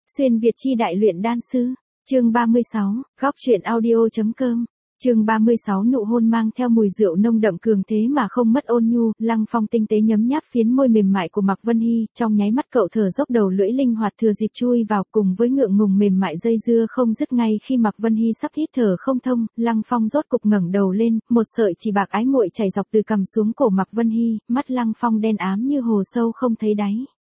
Xuyên Việt chi đại luyện đan sư. Chương 36, góc truyện audio.com. Chương 36 nụ hôn mang theo mùi rượu nông đậm cường thế mà không mất ôn nhu, Lăng Phong tinh tế nhấm nháp phiến môi mềm mại của Mạc Vân Hy, trong nháy mắt cậu thở dốc đầu lưỡi linh hoạt thừa dịp chui vào cùng với ngượng ngùng mềm mại dây dưa không dứt ngay khi Mạc Vân Hy sắp hít thở không thông, Lăng Phong rốt cục ngẩng đầu lên, một sợi chỉ bạc ái muội chảy dọc từ cằm xuống cổ Mạc Vân Hy, mắt Lăng Phong đen ám như hồ sâu không thấy đáy.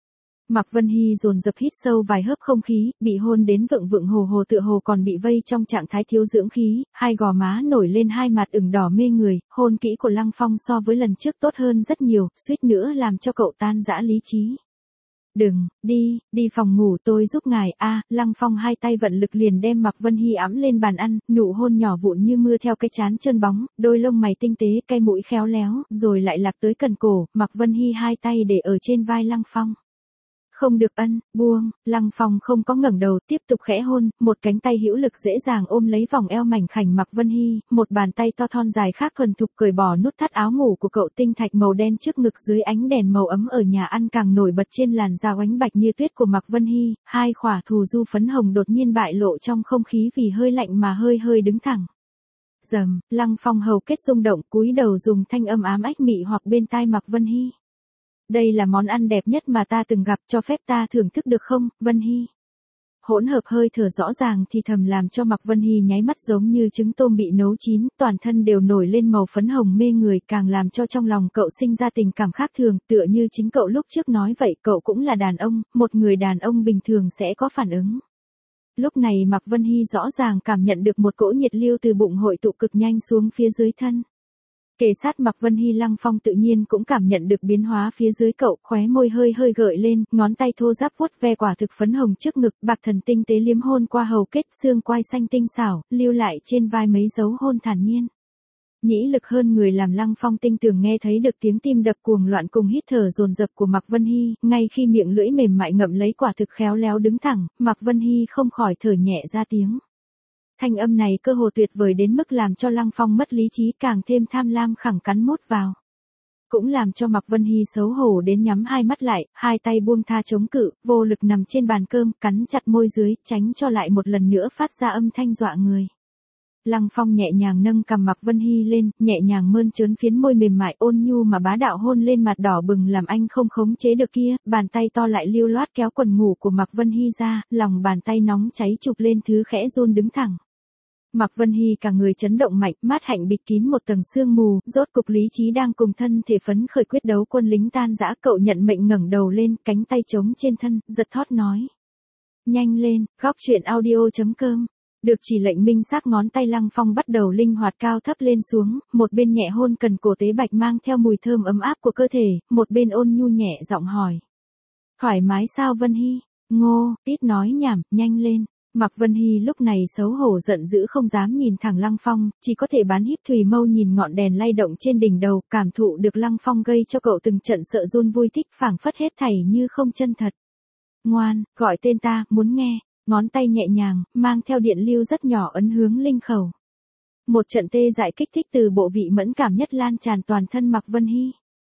Mạc Vân Hy dồn dập hít sâu vài hớp không khí, bị hôn đến vựng vựng hồ hồ tựa hồ còn bị vây trong trạng thái thiếu dưỡng khí, hai gò má nổi lên hai mặt ửng đỏ mê người, hôn kỹ của Lăng Phong so với lần trước tốt hơn rất nhiều, suýt nữa làm cho cậu tan rã lý trí. Đừng, đi phòng ngủ tôi giúp ngài, Lăng Phong hai tay vận lực liền đem Mạc Vân Hy ẵm lên bàn ăn, nụ hôn nhỏ vụn như mưa theo cái trán trơn bóng, đôi lông mày tinh tế, cái mũi khéo léo, rồi lại lạc tới cần cổ, Mạc Vân Hy hai tay để ở trên vai Lăng Phong. Không được buông, Lăng Phong không có ngẩng đầu, tiếp tục khẽ hôn, một cánh tay hữu lực dễ dàng ôm lấy vòng eo mảnh khảnh Mạc Vân Hy, một bàn tay to thon dài khác thuần thục cởi bỏ nút thắt áo ngủ của cậu, tinh thạch màu đen trước ngực dưới ánh đèn màu ấm ở nhà ăn càng nổi bật trên làn da oánh bạch như tuyết của Mạc Vân Hy, hai khỏa thù du phấn hồng đột nhiên bại lộ trong không khí vì hơi lạnh mà hơi đứng thẳng. Rầm, Lăng Phong hầu kết rung động, cúi đầu dùng thanh âm ám ách mị hoặc bên tai Mạc Vân Hy. Đây là món ăn đẹp nhất mà ta từng gặp, cho phép ta thưởng thức được không, Vân Hy? Hỗn hợp hơi thở rõ ràng thì thầm làm cho Mạc Vân Hy nháy mắt giống như trứng tôm bị nấu chín, toàn thân đều nổi lên màu phấn hồng mê người, càng làm cho trong lòng cậu sinh ra tình cảm khác thường, tựa như chính cậu lúc trước nói vậy, cậu cũng là đàn ông, một người đàn ông bình thường sẽ có phản ứng. Lúc này Mạc Vân Hy rõ ràng cảm nhận được một cỗ nhiệt lưu từ bụng hội tụ cực nhanh xuống phía dưới thân. Kề sát Mạc Vân Hy, Lăng Phong tự nhiên cũng cảm nhận được biến hóa phía dưới cậu, khóe môi hơi gợi lên, ngón tay thô ráp vuốt ve quả thực phấn hồng trước ngực, bạc thần tinh tế liếm hôn qua hầu kết, xương quai xanh tinh xảo, lưu lại trên vai mấy dấu hôn thản nhiên. Nhĩ lực hơn người làm Lăng Phong tinh tường nghe thấy được tiếng tim đập cuồng loạn cùng hít thở dồn dập của Mạc Vân Hy, ngay khi miệng lưỡi mềm mại ngậm lấy quả thực khéo léo đứng thẳng, Mạc Vân Hy không khỏi thở nhẹ ra tiếng. Thanh âm này cơ hồ tuyệt vời đến mức làm cho Lăng Phong mất lý trí, càng thêm tham lam khẳng cắn mút vào. Cũng làm cho Mạc Vân Hy xấu hổ đến nhắm hai mắt lại, hai tay buông tha chống cự, vô lực nằm trên bàn cơm, cắn chặt môi dưới, tránh cho lại một lần nữa phát ra âm thanh dọa người. Lăng Phong nhẹ nhàng nâng cằm Mạc Vân Hy lên, nhẹ nhàng mơn trớn phiến môi mềm mại ôn nhu mà bá đạo hôn lên mặt đỏ bừng làm anh không khống chế được kia, bàn tay to lại lưu loát kéo quần ngủ của Mạc Vân Hy ra, lòng bàn tay nóng cháy chụp lên thứ khẽ run đứng thẳng. Mạc Vân Hy cả người chấn động mạnh, mát hạnh bịt kín một tầng sương mù, rốt cục lý trí đang cùng thân thể phấn khởi quyết đấu quân lính tan rã, cậu nhận mệnh ngẩng đầu lên, cánh tay trống trên thân, giật thót nói. Nhanh lên, góc truyện audio.com. Được chỉ lệnh minh xác, ngón tay Lăng Phong bắt đầu linh hoạt cao thấp lên xuống, một bên nhẹ hôn cần cổ tế bạch mang theo mùi thơm ấm áp của cơ thể, một bên ôn nhu nhẹ giọng hỏi. Thoải mái sao Vân Hy? Ngô, ít nói nhảm, nhanh lên. Mạc Vân Hy lúc này xấu hổ giận dữ không dám nhìn thẳng Lăng Phong, chỉ có thể bán híp thùy mâu nhìn ngọn đèn lay động trên đỉnh đầu, cảm thụ được Lăng Phong gây cho cậu từng trận sợ run vui thích, phảng phất hết thảy như không chân thật. Ngoan, gọi tên ta, muốn nghe. Ngón tay nhẹ nhàng, mang theo điện lưu rất nhỏ ấn hướng linh khẩu. Một trận tê dại kích thích từ bộ vị mẫn cảm nhất lan tràn toàn thân Mạc Vân Hy.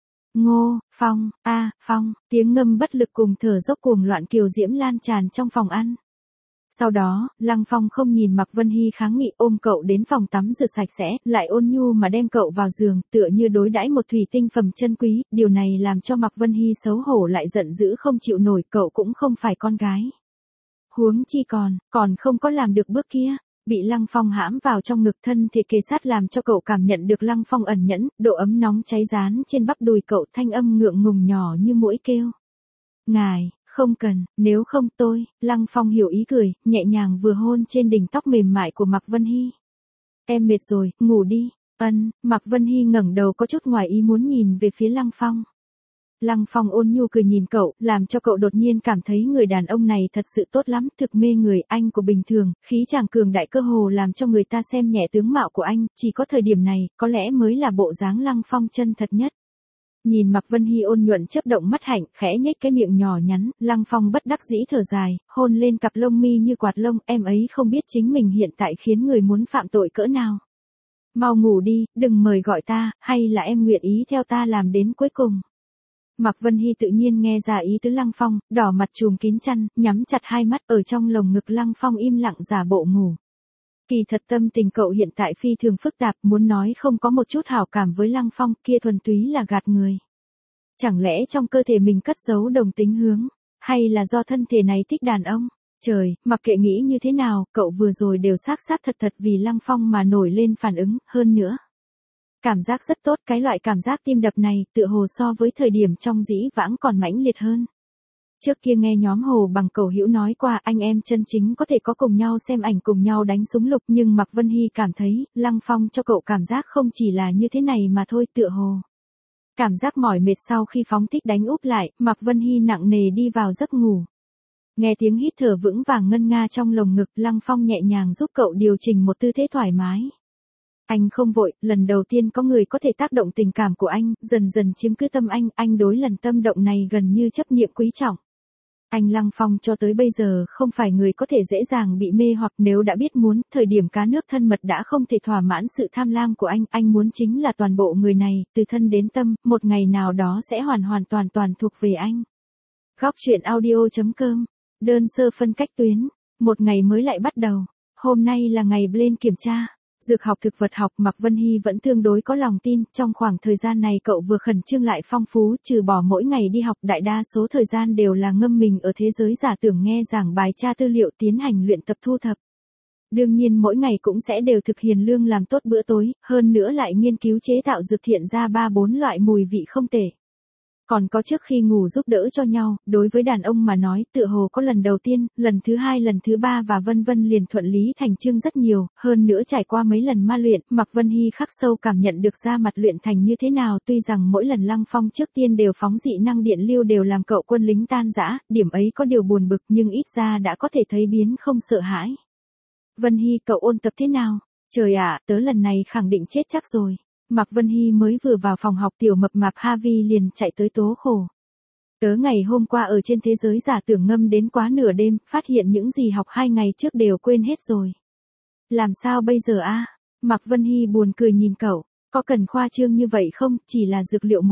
Ngô, Phong, Phong, tiếng ngâm bất lực cùng thở dốc cuồng loạn kiều diễm lan tràn trong phòng ăn. Sau đó, Lăng Phong không nhìn Mạc Vân Hy kháng nghị, ôm cậu đến phòng tắm rửa sạch sẽ, lại ôn nhu mà đem cậu vào giường, tựa như đối đãi một thủy tinh phẩm chân quý, điều này làm cho Mạc Vân Hy xấu hổ lại giận dữ không chịu nổi, cậu cũng không phải con gái. Huống chi còn không có làm được bước kia, bị Lăng Phong hãm vào trong ngực, thân thể kề sát làm cho cậu cảm nhận được Lăng Phong ẩn nhẫn, độ ấm nóng cháy rán trên bắp đùi cậu, thanh âm ngượng ngùng nhỏ như muỗi kêu. Ngài, không cần, nếu không tôi, Lăng Phong hiểu ý cười, nhẹ nhàng vừa hôn trên đỉnh tóc mềm mại của Mạc Vân Hy. Em mệt rồi, ngủ đi. Mạc Vân Hy ngẩng đầu có chút ngoài ý muốn nhìn về phía Lăng Phong. Lăng Phong ôn nhu cười nhìn cậu, làm cho cậu đột nhiên cảm thấy người đàn ông này thật sự tốt lắm, thực mê người, anh của bình thường, khí chàng cường đại cơ hồ làm cho người ta xem nhẹ tướng mạo của anh, chỉ có thời điểm này, có lẽ mới là bộ dáng Lăng Phong chân thật nhất. Nhìn Mạc Vân Hy ôn nhuận chớp động mắt hạnh, khẽ nhếch cái miệng nhỏ nhắn, Lăng Phong bất đắc dĩ thở dài, hôn lên cặp lông mi như quạt lông, em ấy không biết chính mình hiện tại khiến người muốn phạm tội cỡ nào. Mau ngủ đi, đừng mời gọi ta, hay là em nguyện ý theo ta làm đến cuối cùng. Mạc Vân Hy tự nhiên nghe ra ý tứ Lăng Phong, đỏ mặt trùm kín chăn, nhắm chặt hai mắt ở trong lồng ngực Lăng Phong im lặng giả bộ ngủ. Kỳ thật tâm tình cậu hiện tại phi thường phức tạp, muốn nói không có một chút hảo cảm với Lăng Phong kia thuần túy là gạt người. Chẳng lẽ trong cơ thể mình cất giấu đồng tính hướng, hay là do thân thể này thích đàn ông? Trời, mặc kệ nghĩ như thế nào, cậu vừa rồi đều xác thật thật vì Lăng Phong mà nổi lên phản ứng, hơn nữa. Cảm giác rất tốt, cái loại cảm giác tim đập này, tựa hồ so với thời điểm trong dĩ vãng còn mãnh liệt hơn. Trước kia nghe nhóm Hồ Bằng Cầu Hữu nói qua anh em chân chính có thể có cùng nhau xem ảnh cùng nhau đánh súng lục, nhưng Mạc Vân Hy cảm thấy, Lăng Phong cho cậu cảm giác không chỉ là như thế này mà thôi, tựa hồ. Cảm giác mỏi mệt sau khi phóng thích đánh úp lại, Mạc Vân Hy nặng nề đi vào giấc ngủ. Nghe tiếng hít thở vững vàng ngân nga trong lồng ngực, Lăng Phong nhẹ nhàng giúp cậu điều chỉnh một tư thế thoải mái. Anh không vội, lần đầu tiên có người có thể tác động tình cảm của anh, dần dần chiếm cứ tâm anh đối lần tâm động này gần như chấp niệm quý trọng. Anh Lăng Phong cho tới bây giờ không phải người có thể dễ dàng bị mê hoặc, nếu đã biết muốn, thời điểm cá nước thân mật đã không thể thỏa mãn sự tham lam của anh muốn chính là toàn bộ người này, từ thân đến tâm, một ngày nào đó sẽ hoàn toàn thuộc về anh. Góc truyện audio.com, đơn sơ phân cách tuyến, một ngày mới lại bắt đầu, hôm nay là ngày lên kiểm tra. Dược học thực vật học, Mạc Vân Hy vẫn tương đối có lòng tin, trong khoảng thời gian này cậu vừa khẩn trương lại phong phú, trừ bỏ mỗi ngày đi học, đại đa số thời gian đều là ngâm mình ở thế giới giả tưởng, nghe giảng bài, tra tư liệu, tiến hành luyện tập thu thập. Đương nhiên mỗi ngày cũng sẽ đều thực hiện lương làm tốt bữa tối, hơn nữa lại nghiên cứu chế tạo dược thiện ra 3-4 loại mùi vị không tệ. Còn có trước khi ngủ giúp đỡ cho nhau, đối với đàn ông mà nói, tựa hồ có lần đầu tiên, lần thứ hai, lần thứ ba và vân vân liền thuận lý thành chương rất nhiều, hơn nữa trải qua mấy lần ma luyện, Mạc Vân Hy khắc sâu cảm nhận được ra mặt luyện thành như thế nào, tuy rằng mỗi lần Lăng Phong trước tiên đều phóng dị năng điện lưu đều làm cậu quân lính tan rã, điểm ấy có điều buồn bực nhưng ít ra đã có thể thấy biến không sợ hãi. Vân Hy, cậu ôn tập thế nào? Trời ạ, tớ lần này khẳng định chết chắc rồi. Mạc Vân Hy mới vừa vào phòng học, tiểu mập mạp Harvey liền chạy tới tố khổ. Tớ ngày hôm qua ở trên thế giới giả tưởng ngâm đến quá nửa đêm, phát hiện những gì học 2 ngày trước đều quên hết rồi. Làm sao bây giờ a? Mạc Vân Hy buồn cười nhìn cậu, có cần khoa trương như vậy không, chỉ là dược liệu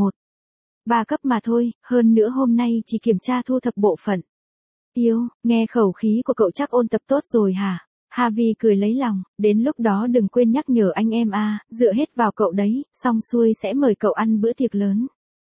1-3 cấp mà thôi, hơn nữa hôm nay chỉ kiểm tra thu thập bộ phận. Yêu, nghe khẩu khí của cậu chắc ôn tập tốt rồi hả? Harvey cười lấy lòng, đến lúc đó đừng quên nhắc nhở anh em a, dựa hết vào cậu đấy, xong xuôi sẽ mời cậu ăn bữa tiệc lớn.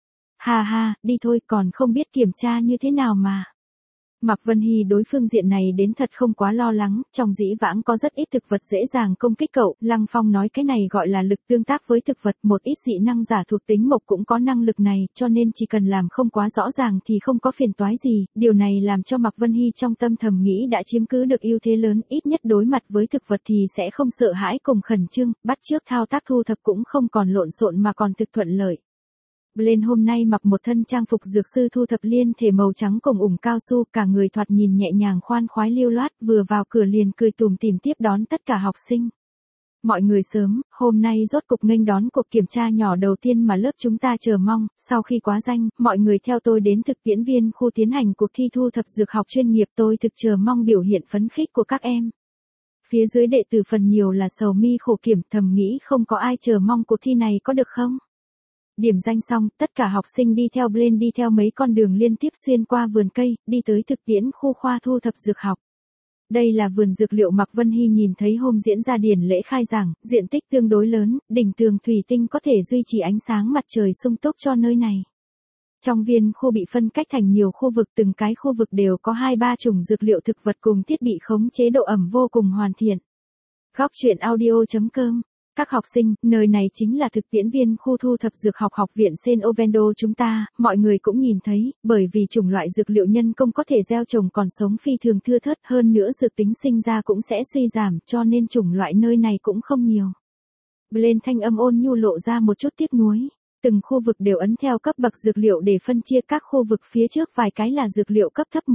Ha ha, đi thôi, còn không biết kiểm tra như thế nào mà. Mạc Vân Hy đối phương diện này đến thật không quá lo lắng, trong dĩ vãng có rất ít thực vật dễ dàng công kích cậu, Lăng Phong nói cái này gọi là lực tương tác với thực vật, một ít dị năng giả thuộc tính mộc cũng có năng lực này, cho nên chỉ cần làm không quá rõ ràng thì không có phiền toái gì, điều này làm cho Mạc Vân Hy trong tâm thầm nghĩ đã chiếm cứ được ưu thế lớn, ít nhất đối mặt với thực vật thì sẽ không sợ hãi cùng khẩn trương, bắt chước thao tác thu thập cũng không còn lộn xộn mà còn thực thuận lợi. Lên hôm nay mặc một thân trang phục dược sư thu thập liên thể màu trắng cùng ủng cao su, cả người thoạt nhìn nhẹ nhàng khoan khoái lưu loát, vừa vào cửa liền cười tủm tỉm tiếp đón tất cả học sinh. Mọi người sớm, hôm nay rốt cục nghênh đón cuộc kiểm tra nhỏ đầu tiên mà lớp chúng ta chờ mong, sau khi quá danh, mọi người theo tôi đến thực tiễn viên khu tiến hành cuộc thi thu thập dược học chuyên nghiệp, tôi thực chờ mong biểu hiện phấn khích của các em. Phía dưới đệ tử phần nhiều là sầu mi khổ kiểm, thầm nghĩ không có ai chờ mong cuộc thi này có được không? Điểm danh xong, tất cả học sinh đi theo Blaine đi theo mấy con đường liên tiếp xuyên qua vườn cây, đi tới thực tiễn khu khoa thu thập dược học. Đây là vườn dược liệu Mạc Vân Hy nhìn thấy hôm diễn ra điển lễ khai giảng, diện tích tương đối lớn, đỉnh tường thủy tinh có thể duy trì ánh sáng mặt trời sung túc cho nơi này. Trong viên khu bị phân cách thành nhiều khu vực, từng cái khu vực đều có 2-3 chủng dược liệu thực vật cùng thiết bị khống chế độ ẩm vô cùng hoàn thiện. Góc truyện audio.com. Các học sinh, nơi này chính là thực tiễn viên khu thu thập dược học học viện Sen Ovendo chúng ta, mọi người cũng nhìn thấy, bởi vì chủng loại dược liệu nhân công có thể gieo trồng còn sống phi thường thưa thớt, hơn nữa dược tính sinh ra cũng sẽ suy giảm, cho nên chủng loại nơi này cũng không nhiều. Blaine thanh âm ôn nhu lộ ra một chút tiếc nuối. Từng khu vực đều ấn theo cấp bậc dược liệu để phân chia, các khu vực phía trước vài cái là dược liệu cấp thấp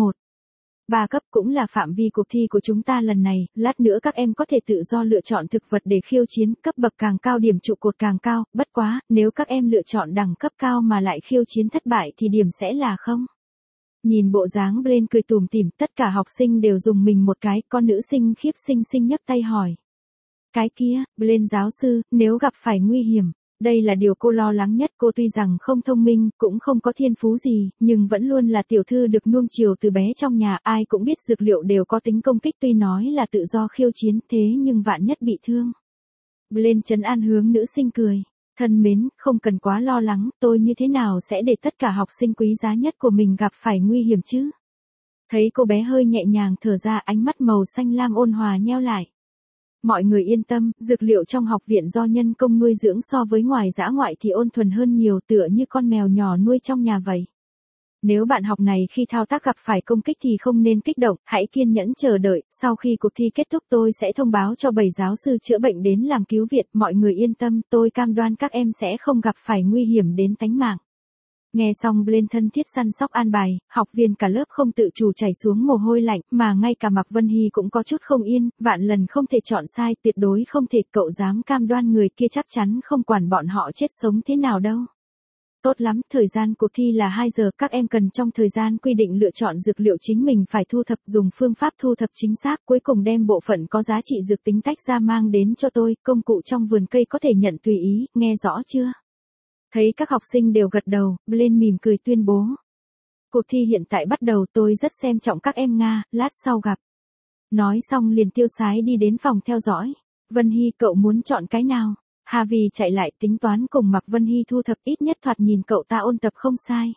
1-3 cấp, cũng là phạm vi cuộc thi của chúng ta lần này, lát nữa các em có thể tự do lựa chọn thực vật để khiêu chiến, cấp bậc càng cao điểm trụ cột càng cao, bất quá, nếu các em lựa chọn đẳng cấp cao mà lại khiêu chiến thất bại thì điểm sẽ là không. Nhìn bộ dáng Blaine cười tủm tỉm, tất cả học sinh đều dùng mình một cái, con nữ sinh khiếp xinh xinh nhấc tay hỏi. Cái kia, Blaine giáo sư, nếu gặp phải nguy hiểm, Đây là điều cô lo lắng nhất, cô tuy rằng không thông minh, cũng không có thiên phú gì, nhưng vẫn luôn là tiểu thư được nuông chiều từ bé trong nhà, ai cũng biết dược liệu đều có tính công kích, tuy nói là tự do khiêu chiến, thế nhưng vạn nhất bị thương. Lên trấn an hướng nữ sinh cười. Thân mến, không cần quá lo lắng, tôi như thế nào sẽ để tất cả học sinh quý giá nhất của mình gặp phải nguy hiểm chứ? Thấy cô bé hơi nhẹ nhàng thở ra, ánh mắt màu xanh lam ôn hòa nheo lại. Mọi người yên tâm, dược liệu trong học viện do nhân công nuôi dưỡng so với ngoài dã ngoại thì ôn thuần hơn nhiều, tựa như con mèo nhỏ nuôi trong nhà vậy. Nếu bạn học này khi thao tác gặp phải công kích thì không nên kích động, hãy kiên nhẫn chờ đợi, sau khi cuộc thi kết thúc tôi sẽ thông báo cho 7 giáo sư chữa bệnh đến làm cứu viện, mọi người yên tâm, tôi cam đoan các em sẽ không gặp phải nguy hiểm đến tánh mạng. Nghe xong Blaine thân thiết săn sóc an bài, học viên cả lớp không tự chủ chảy xuống mồ hôi lạnh, mà ngay cả Mạc Vân Hy cũng có chút không yên, vạn lần không thể chọn sai, tuyệt đối không thể, cậu dám cam đoan người kia chắc chắn không quản bọn họ chết sống thế nào đâu. Tốt lắm, thời gian cuộc thi là 2 giờ, các em cần trong thời gian quy định lựa chọn dược liệu chính mình phải thu thập, dùng phương pháp thu thập chính xác, cuối cùng đem bộ phận có giá trị dược tính tách ra mang đến cho tôi, công cụ trong vườn cây có thể nhận tùy ý, nghe rõ chưa? Thấy các học sinh đều gật đầu, Blaine mỉm cười tuyên bố. Cuộc thi hiện tại bắt đầu, tôi rất xem trọng các em Nga, lát sau gặp. Nói xong liền tiêu sái đi đến phòng theo dõi. Vân Hy, cậu muốn chọn cái nào? Harvey chạy lại tính toán cùng Mạc Vân Hy thu thập, ít nhất thoạt nhìn cậu ta ôn tập không sai.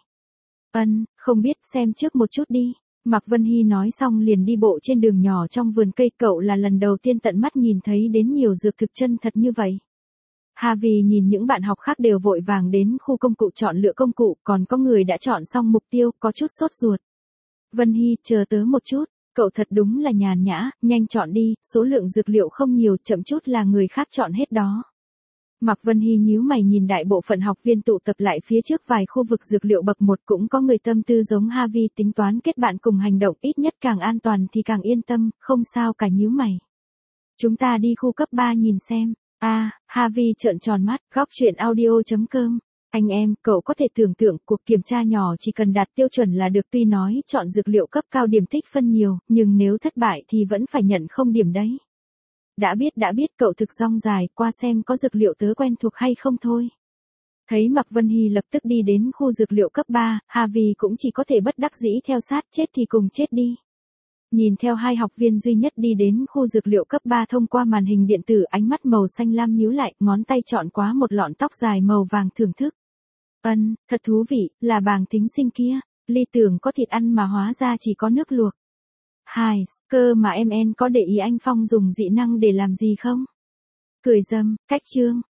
Không biết, xem trước một chút đi. Mạc Vân Hy nói xong liền đi bộ trên đường nhỏ trong vườn cây, cậu là lần đầu tiên tận mắt nhìn thấy đến nhiều dược thực chân thật như vậy. Harvey nhìn những bạn học khác đều vội vàng đến khu công cụ chọn lựa công cụ, còn có người đã chọn xong mục tiêu, có chút sốt ruột. Vân Hy, chờ tớ một chút, cậu thật đúng là nhàn nhã, nhanh chọn đi, số lượng dược liệu không nhiều, chậm chút là người khác chọn hết đó. Mạc Vân Hy nhíu mày nhìn đại bộ phận học viên tụ tập lại phía trước vài khu vực dược liệu bậc 1, cũng có người tâm tư giống Harvey, tính toán kết bạn cùng hành động, ít nhất càng an toàn thì càng yên tâm, không sao cả, nhíu mày. Chúng ta đi khu cấp 3 nhìn xem. Harvey trợn tròn mắt, góc chuyện audio.com. Anh em, cậu có thể tưởng tượng, cuộc kiểm tra nhỏ chỉ cần đạt tiêu chuẩn là được, tuy nói chọn dược liệu cấp cao điểm tích phân nhiều, nhưng nếu thất bại thì vẫn phải nhận không điểm đấy. Đã biết, cậu thực dong dài, qua xem có dược liệu tớ quen thuộc hay không thôi. Thấy Mạc Vân Hy lập tức đi đến khu dược liệu cấp 3, Harvey cũng chỉ có thể bất đắc dĩ theo sát, chết thì cùng chết đi. Nhìn theo hai học viên duy nhất đi đến khu dược liệu cấp 3 thông qua màn hình điện tử, ánh mắt màu xanh lam nhíu lại, ngón tay chọn quá một lọn tóc dài màu vàng thưởng thức. Thật thú vị, là bàng tính sinh kia, Ly tưởng có thịt ăn mà hóa ra chỉ có nước luộc. Cơ mà em có để ý anh Phong dùng dị năng để làm gì không? Cười dâm, cách chương.